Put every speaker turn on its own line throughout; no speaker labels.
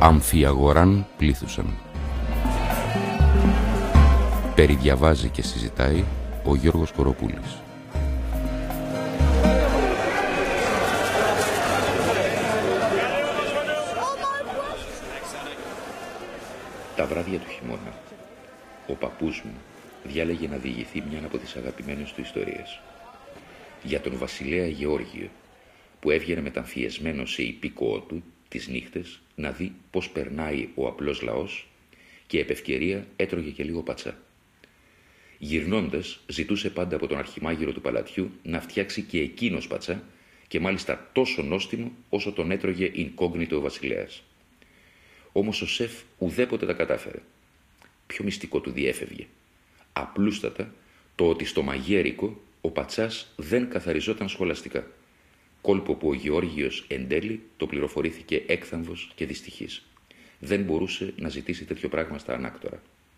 αμφιαγοράν πλήθουσαν. Περιδιαβάζει και συζητάει ο Γιώργος Κοροπούλης.
Τα βράδια του χειμώνα, ο παππούς μου διάλεγε να διηγηθεί μια από τις αγαπημένες του ιστορίες. Για τον βασιλέα Γεώργιο, που έβγαινε μεταμφιεσμένο σε υπήκοό του τις νύχτες να δει πώς περνάει ο απλός λαός και επ' ευκαιρία έτρωγε και λίγο πατσά. Γυρνώντας, ζητούσε πάντα από τον αρχιμάγειρο του παλατιού να φτιάξει και εκείνος πατσά και μάλιστα τόσο νόστιμο όσο τον έτρωγε incognito ο βασιλέας. Όμως ο σεφ ουδέποτε τα κατάφερε. Πιο μυστικό του διέφευγε. Απλούστατα το ότι στο μαγέρικο ο πατσάς δεν καθαριζόταν σχολαστικά. Κόλπο που ο Γεώργιος εν τέλει το πληροφορήθηκε έκθαμβος και δυστυχής. Δεν μπορούσε να ζητήσει τέτοιο πράγμα στα ανάκτορα.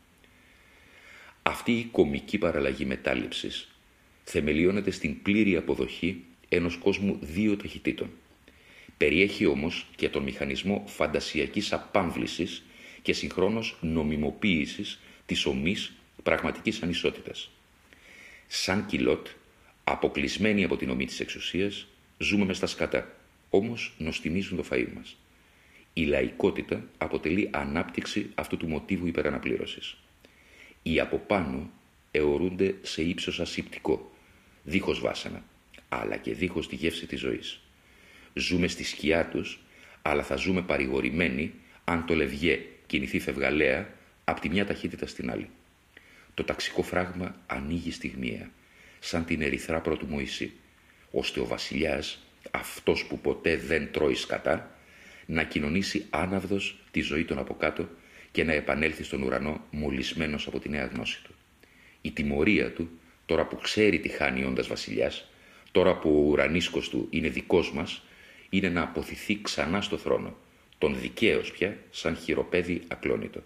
Αυτή η κομική παραλλαγή μετάληψης θεμελιώνεται στην πλήρη αποδοχή ενός κόσμου δύο ταχυτήτων. Περιέχει όμως και τον μηχανισμό φαντασιακής απάμβλησης και συγχρόνως νομιμοποίησης της ομής πραγματικής ανισότητας. Σαν κιλότ, αποκλεισμένοι από την ομή της εξουσίας, ζούμε μες στα σκατά, όμως νοστιμίζουν το φαΐ μας. Η λαϊκότητα αποτελεί ανάπτυξη αυτού του μοτίβου υπεραναπλήρωσης. Οι από πάνω αιωρούνται σε ύψος ασηπτικό, δίχως βάσανα, αλλά και δίχως τη γεύση της ζωής. Ζούμε στη σκιά τους, αλλά θα ζούμε παρηγορημένοι αν το λευγέ κινηθεί φευγαλέα από τη μια ταχύτητα στην άλλη. Το ταξικό φράγμα ανοίγει στιγμιαία, σαν την ερυθρά πρώτου Μωυσή, ώστε ο βασιλιάς, αυτός που ποτέ δεν τρώει σκατά, να κοινωνήσει άναυδος τη ζωή των από κάτω και να επανέλθει στον ουρανό μολυσμένος από τη νέα γνώση του. Η τιμωρία του, τώρα που ξέρει τι χάνει όντας βασιλιάς, τώρα που ο ουρανίσκος του είναι δικός μας, είναι να αποθηθεί ξανά στο θρόνο, τον δικαίος πια σαν χειροπέδι ακλόνητο.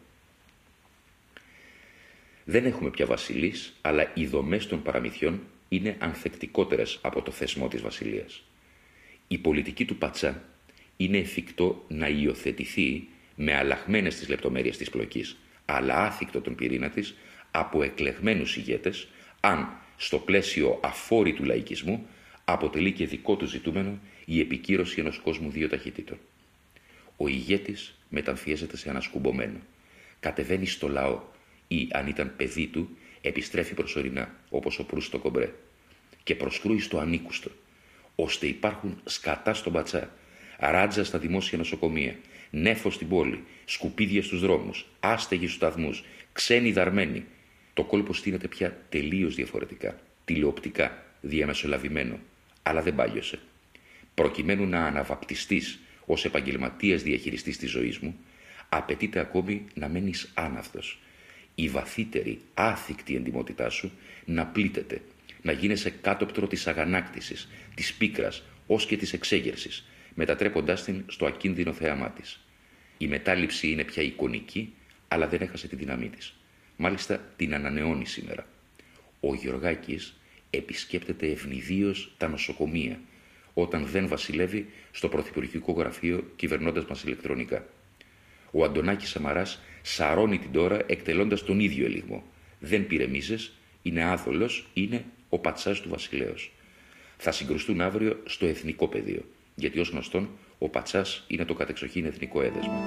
Δεν έχουμε πια βασιλείς, αλλά οι δομές των παραμυθιών είναι ανθεκτικότερες από το θεσμό της βασιλείας. Η πολιτική του πατσά είναι εφικτό να υιοθετηθεί με αλλαχμένες τις λεπτομέρειες της πλοκής, αλλά άθικτο τον πυρήνα της από εκλεγμένους ηγέτες, αν στο πλαίσιο αφόρητου λαϊκισμού αποτελεί και δικό του ζητούμενο η επικύρωση ενός κόσμου δύο ταχυτήτων. Ο ηγέτης μεταμφιέζεται σε ανασκουμπομένο, κατεβαίνει στο λαό ή, αν ήταν παιδί του, επιστρέφει προσωρινά, όπως ο Προύστο Κομπρέ, και προσκρούει στο ανήκουστο, ώστε υπάρχουν σκατά στον πατσά, ράτζα στα δημόσια νοσοκομεία, νέφος στην πόλη, σκουπίδια στους δρόμους, άστεγοι στους σταθμούς, ξένοι δαρμένοι. Το κόλπο στείνεται πια τελείως διαφορετικά, τηλεοπτικά, διαμεσολαβημένο, αλλά δεν πάγιωσε. Προκειμένου να αναβαπτιστείς ως επαγγελματίας διαχειριστής της ζωής μου, απαιτείται ακόμη να μένεις άναυτος. Η βαθύτερη, άθικτη εντιμότητά σου να πλήττεται, να γίνεσαι κάτωπτρο της αγανάκτησης, της πίκρας, ως και της εξέγερσης, μετατρέποντάς την στο ακίνδυνο θέαμά της. Η μετάληψη είναι πια εικονική, αλλά δεν έχασε τη δύναμή της. Μάλιστα την ανανεώνει σήμερα. Ο Γεωργάκης επισκέπτεται ευνηδίως τα νοσοκομεία, όταν δεν βασιλεύει στο πρωθυπουργικό γραφείο κυβερνώντας μας ηλεκτρονικά. Ο Αντωνάκης Σαμαράς σαρώνει την τώρα εκτελώντας τον ίδιο ελιγμό. Δεν πήρε μίζες, είναι άθολος, είναι ο πατσάς του βασιλέως. Θα συγκρουστούν αύριο στο εθνικό πεδίο, γιατί ως γνωστόν ο πατσάς είναι το κατεξοχήν εθνικό έδεσμα.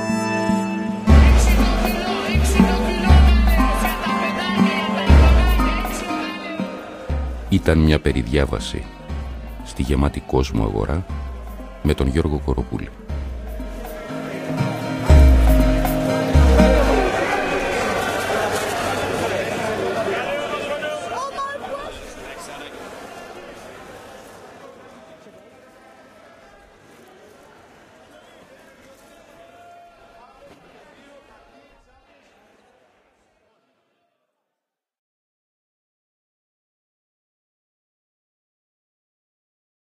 Ήταν μια περιδιάβαση στη γεμάτη κόσμο αγορά με τον Γιώργο Κοροπούλη.